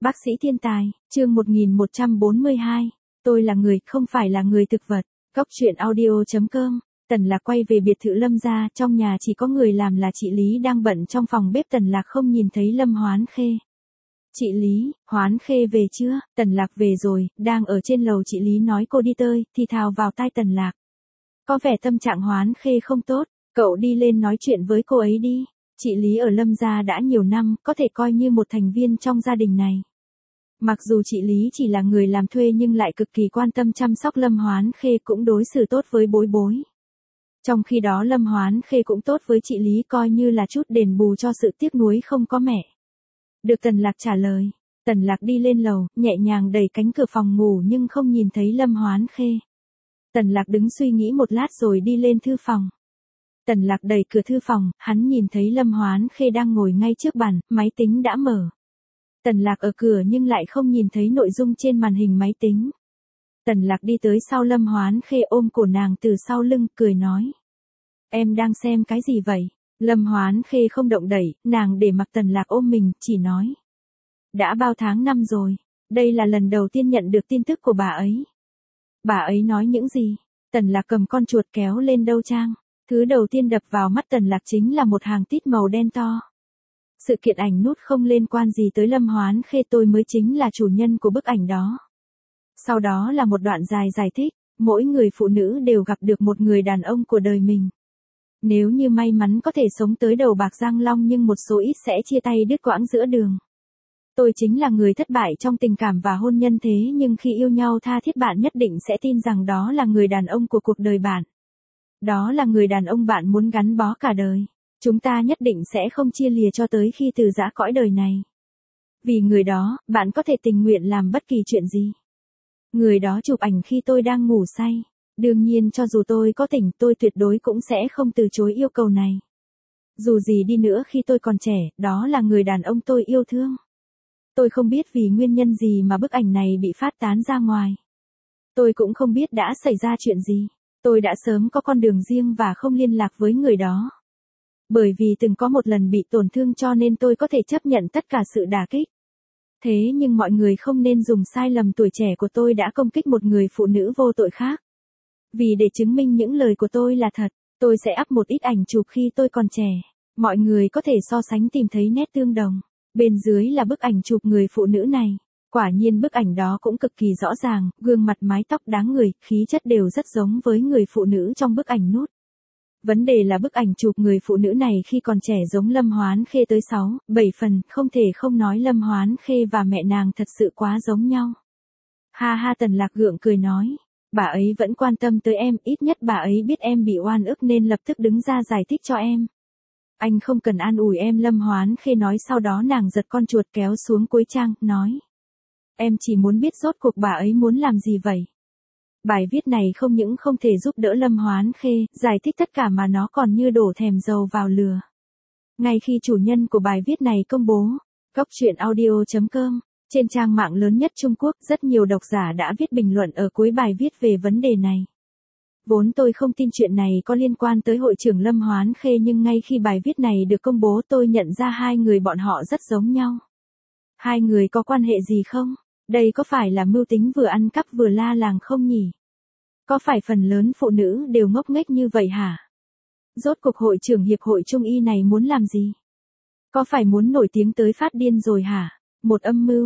Bác sĩ thiên tài, chương 1142. Tôi là người, không phải là người thực vật. Cóc truyện audio.com. Tần Lạc quay về biệt thự Lâm gia, trong nhà chỉ có người làm là chị Lý đang bận trong phòng bếp. Tần Lạc không nhìn thấy Lâm Hoán Khê. Chị Lý, Hoán Khê về chưa? Tần Lạc về rồi, đang ở trên lầu. Chị Lý nói cô đi tơi, thì thào vào tai Tần Lạc. Có vẻ tâm trạng Hoán Khê không tốt, cậu đi lên nói chuyện với cô ấy đi. Chị Lý ở Lâm gia đã nhiều năm, có thể coi như một thành viên trong gia đình này. Mặc dù chị Lý chỉ là người làm thuê nhưng lại cực kỳ quan tâm chăm sóc Lâm Hoán Khê, cũng đối xử tốt với Bối Bối. Trong khi đó Lâm Hoán Khê cũng tốt với chị Lý, coi như là chút đền bù cho sự tiếc nuối không có mẹ. Được Tần Lạc trả lời, Tần Lạc đi lên lầu, nhẹ nhàng đẩy cánh cửa phòng ngủ nhưng không nhìn thấy Lâm Hoán Khê. Tần Lạc đứng suy nghĩ một lát rồi đi lên thư phòng. Tần Lạc đẩy cửa thư phòng, hắn nhìn thấy Lâm Hoán Khê đang ngồi ngay trước bàn, máy tính đã mở. Tần Lạc ở cửa nhưng lại không nhìn thấy nội dung trên màn hình máy tính. Tần Lạc đi tới sau Lâm Hoán Khê, ôm cổ nàng từ sau lưng, cười nói. Em đang xem cái gì vậy? Lâm Hoán Khê không động đẩy, nàng để mặc Tần Lạc ôm mình, chỉ nói. Đã bao tháng năm rồi, đây là lần đầu tiên nhận được tin tức của bà ấy. Bà ấy nói những gì? Tần Lạc cầm con chuột kéo lên đâu trang. Thứ đầu tiên đập vào mắt Tần Lạc chính là một hàng tít màu đen to. Sự kiện ảnh nút không liên quan gì tới Lâm Hoán Khê, tôi mới chính là chủ nhân của bức ảnh đó. Sau đó là một đoạn dài giải thích, mỗi người phụ nữ đều gặp được một người đàn ông của đời mình. Nếu như may mắn có thể sống tới đầu bạc răng long, nhưng một số ít sẽ chia tay đứt quãng giữa đường. Tôi chính là người thất bại trong tình cảm và hôn nhân, thế nhưng khi yêu nhau tha thiết bạn nhất định sẽ tin rằng đó là người đàn ông của cuộc đời bạn. Đó là người đàn ông bạn muốn gắn bó cả đời. Chúng ta nhất định sẽ không chia lìa cho tới khi từ giã cõi đời này. Vì người đó, bạn có thể tình nguyện làm bất kỳ chuyện gì. Người đó chụp ảnh khi tôi đang ngủ say. Đương nhiên cho dù tôi có tỉnh, tôi tuyệt đối cũng sẽ không từ chối yêu cầu này. Dù gì đi nữa khi tôi còn trẻ, đó là người đàn ông tôi yêu thương. Tôi không biết vì nguyên nhân gì mà bức ảnh này bị phát tán ra ngoài. Tôi cũng không biết đã xảy ra chuyện gì. Tôi đã sớm có con đường riêng và không liên lạc với người đó. Bởi vì từng có một lần bị tổn thương cho nên tôi có thể chấp nhận tất cả sự đả kích. Thế nhưng mọi người không nên dùng sai lầm tuổi trẻ của tôi đã công kích một người phụ nữ vô tội khác. Vì để chứng minh những lời của tôi là thật, tôi sẽ up một ít ảnh chụp khi tôi còn trẻ. Mọi người có thể so sánh tìm thấy nét tương đồng. Bên dưới là bức ảnh chụp người phụ nữ này. Quả nhiên bức ảnh đó cũng cực kỳ rõ ràng, gương mặt, mái tóc, dáng người, khí chất đều rất giống với người phụ nữ trong bức ảnh nút. Vấn đề là bức ảnh chụp người phụ nữ này khi còn trẻ giống Lâm Hoán Khê tới 6, 7 phần, không thể không nói Lâm Hoán Khê và mẹ nàng thật sự quá giống nhau. Ha ha, Tần Lạc gượng cười nói, bà ấy vẫn quan tâm tới em, ít nhất bà ấy biết em bị oan ức nên lập tức đứng ra giải thích cho em. Anh không cần an ủi em, Lâm Hoán Khê nói, sau đó nàng giật con chuột kéo xuống cuối trang, nói. Em chỉ muốn biết rốt cuộc bà ấy muốn làm gì vậy? Bài viết này không những không thể giúp đỡ Lâm Hoán Khê giải thích tất cả mà nó còn như đổ thèm dầu vào lửa. Ngay khi chủ nhân của bài viết này công bố, Cóc truyện audio.com, trên trang mạng lớn nhất Trung Quốc, rất nhiều độc giả đã viết bình luận ở cuối bài viết về vấn đề này. Vốn tôi không tin chuyện này có liên quan tới hội trưởng Lâm Hoán Khê, nhưng ngay khi bài viết này được công bố tôi nhận ra hai người bọn họ rất giống nhau. Hai người có quan hệ gì không? Đây có phải là mưu tính vừa ăn cắp vừa la làng không nhỉ? Có phải phần lớn phụ nữ đều ngốc nghếch như vậy hả? Rốt cuộc hội trưởng hiệp hội Trung y này muốn làm gì? Có phải muốn nổi tiếng tới phát điên rồi hả? Một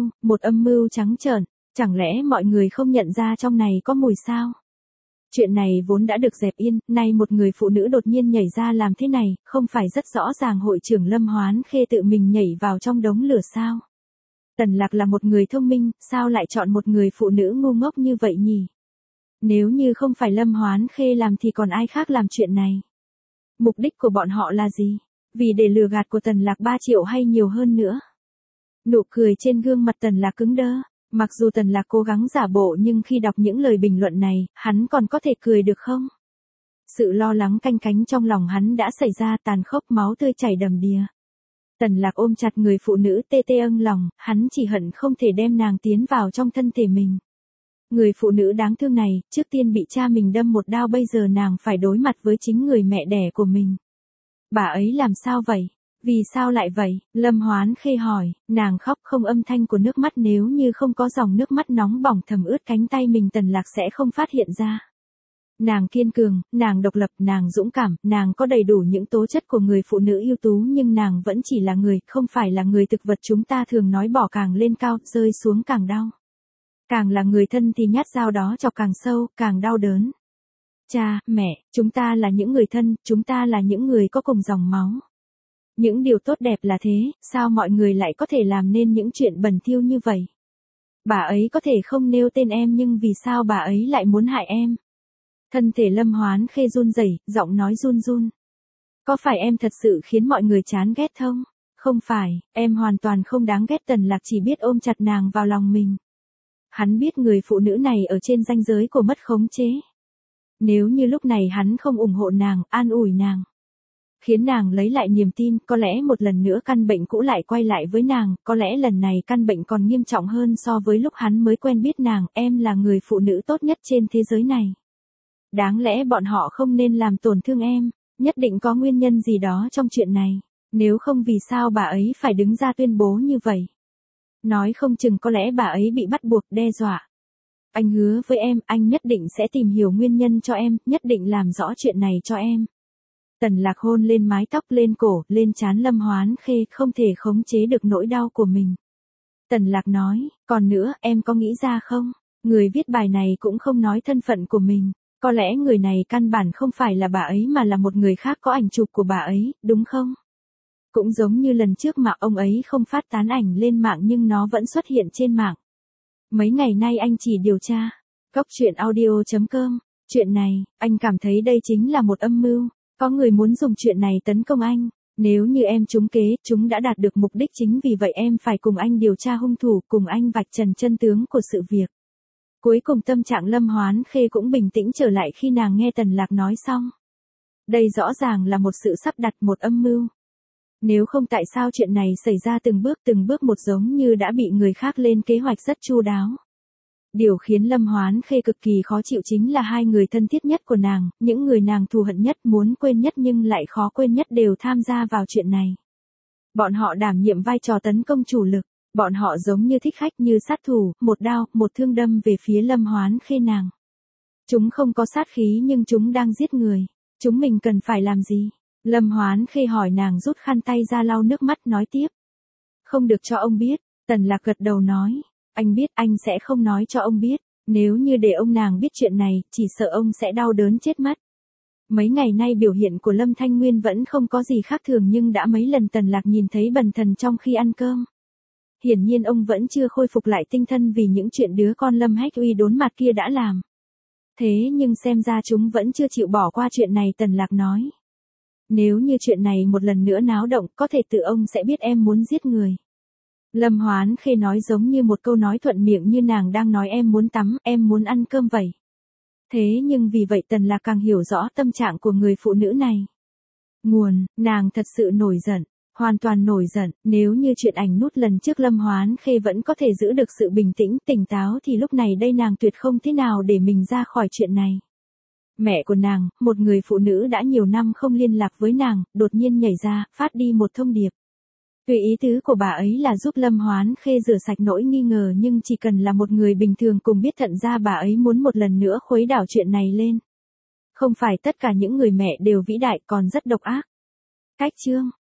âm mưu trắng trợn, chẳng lẽ mọi người không nhận ra trong này có mùi sao? Chuyện này vốn đã được dẹp yên, nay một người phụ nữ đột nhiên nhảy ra làm thế này, không phải rất rõ ràng hội trưởng Lâm Hoán Khê tự mình nhảy vào trong đống lửa sao? Tần Lạc là một người thông minh, sao lại chọn một người phụ nữ ngu ngốc như vậy nhỉ? Nếu như không phải Lâm Hoán Khê làm thì còn ai khác làm chuyện này? Mục đích của bọn họ là gì? Vì để lừa gạt của Tần Lạc 3 triệu hay nhiều hơn nữa? Nụ cười trên gương mặt Tần Lạc cứng đơ. Mặc dù Tần Lạc cố gắng giả bộ nhưng khi đọc những lời bình luận này, hắn còn có thể cười được không? Sự lo lắng canh cánh trong lòng hắn đã xảy ra, tàn khốc, máu tươi chảy đầm đìa. Tần Lạc ôm chặt người phụ nữ tê tê âng lòng, hắn chỉ hận không thể đem nàng tiến vào trong thân thể mình. Người phụ nữ đáng thương này, trước tiên bị cha mình đâm một đao, bây giờ nàng phải đối mặt với chính người mẹ đẻ của mình. Bà ấy làm sao vậy? Vì sao lại vậy? Lâm Hoán Khê hỏi, nàng khóc không âm thanh của nước mắt, nếu như không có dòng nước mắt nóng bỏng thấm ướt cánh tay mình Tần Lạc sẽ không phát hiện ra. Nàng kiên cường, nàng độc lập, nàng dũng cảm, nàng có đầy đủ những tố chất của người phụ nữ ưu tú, nhưng nàng vẫn chỉ là người, không phải là người thực vật. Chúng ta thường nói bỏ càng lên cao, rơi xuống càng đau. Càng là người thân thì nhát dao đó chọc càng sâu, càng đau đớn. Cha, mẹ, chúng ta là những người thân, chúng ta là những người có cùng dòng máu. Những điều tốt đẹp là thế, sao mọi người lại có thể làm nên những chuyện bẩn thỉu như vậy? Bà ấy có thể không nêu tên em, nhưng vì sao bà ấy lại muốn hại em? Thân thể Lâm Hoán Khê run rẩy, giọng nói run run. Có phải em thật sự khiến mọi người chán ghét không? Không phải, em hoàn toàn không đáng ghét. Tần Lạc chỉ biết ôm chặt nàng vào lòng mình. Hắn biết người phụ nữ này ở trên ranh giới của mất khống chế. Nếu như lúc này hắn không ủng hộ nàng, an ủi nàng, khiến nàng lấy lại niềm tin, có lẽ một lần nữa căn bệnh cũ lại quay lại với nàng, có lẽ lần này căn bệnh còn nghiêm trọng hơn so với lúc hắn mới quen biết nàng. Em là người phụ nữ tốt nhất trên thế giới này. Đáng lẽ bọn họ không nên làm tổn thương em, nhất định có nguyên nhân gì đó trong chuyện này. Nếu không vì sao bà ấy phải đứng ra tuyên bố như vậy? Nói không chừng có lẽ bà ấy bị bắt buộc, đe dọa. Anh hứa với em, anh nhất định sẽ tìm hiểu nguyên nhân cho em, nhất định làm rõ chuyện này cho em. Tần Lạc hôn lên mái tóc, lên cổ, lên trán Lâm Hoán Khê, không thể khống chế được nỗi đau của mình. Tần Lạc nói, còn nữa, em có nghĩ ra không? Người viết bài này cũng không nói thân phận của mình. Có lẽ người này căn bản không phải là bà ấy mà là một người khác có ảnh chụp của bà ấy, đúng không? Cũng giống như lần trước mà ông ấy không phát tán ảnh lên mạng nhưng nó vẫn xuất hiện trên mạng. Mấy ngày nay anh chỉ điều tra. Cóc truyện audio.com. Chuyện này, anh cảm thấy đây chính là một âm mưu. Có người muốn dùng chuyện này tấn công anh. Nếu như em trúng kế, chúng đã đạt được mục đích, chính vì vậy em phải cùng anh điều tra hung thủ, cùng anh vạch trần chân tướng của sự việc. Cuối cùng tâm trạng Lâm Hoán Khê cũng bình tĩnh trở lại khi nàng nghe Tần Lạc nói xong. Đây rõ ràng là một sự sắp đặt, một âm mưu. Nếu không tại sao chuyện này xảy ra từng bước một, giống như đã bị người khác lên kế hoạch rất chu đáo. Điều khiến Lâm Hoán Khê cực kỳ khó chịu chính là hai người thân thiết nhất của nàng, những người nàng thù hận nhất, muốn quên nhất nhưng lại khó quên nhất đều tham gia vào chuyện này. Bọn họ đảm nhiệm vai trò tấn công chủ lực. Bọn họ giống như thích khách, như sát thủ, một đao, một thương đâm về phía Lâm Hoán Khê nàng. Chúng không có sát khí nhưng chúng đang giết người. Chúng mình cần phải làm gì? Lâm Hoán Khê hỏi nàng, rút khăn tay ra lau nước mắt, nói tiếp. Không được cho ông biết. Tần Lạc gật đầu nói. Anh biết, anh sẽ không nói cho ông biết. Nếu như để ông nàng biết chuyện này, chỉ sợ ông sẽ đau đớn chết mất. Mấy ngày nay biểu hiện của Lâm Thanh Nguyên vẫn không có gì khác thường, nhưng đã mấy lần Tần Lạc nhìn thấy bần thần trong khi ăn cơm. Hiển nhiên ông vẫn chưa khôi phục lại tinh thần vì những chuyện đứa con Lâm Hách Uy đốn mặt kia đã làm. Thế nhưng xem ra chúng vẫn chưa chịu bỏ qua chuyện này. Tần Lạc nói. Nếu như chuyện này một lần nữa náo động, có thể tự ông sẽ biết em muốn giết người. Lâm Hoán Khê nói giống như một câu nói thuận miệng, như nàng đang nói em muốn tắm, em muốn ăn cơm vậy. Thế nhưng vì vậy Tần Lạc càng hiểu rõ tâm trạng của người phụ nữ này. Nàng thật sự nổi giận. Hoàn toàn nổi giận. Nếu như chuyện ảnh nút lần trước Lâm Hoán Khê vẫn có thể giữ được sự bình tĩnh, tỉnh táo thì lúc này đây nàng tuyệt không thế nào để mình ra khỏi chuyện này. Mẹ của nàng, một người phụ nữ đã nhiều năm không liên lạc với nàng, đột nhiên nhảy ra, phát đi một thông điệp. Tuy ý tứ của bà ấy là giúp Lâm Hoán Khê rửa sạch nỗi nghi ngờ, nhưng chỉ cần là một người bình thường cùng biết thận ra bà ấy muốn một lần nữa khuấy đảo chuyện này lên. Không phải tất cả những người mẹ đều vĩ đại, còn rất độc ác. Cách chương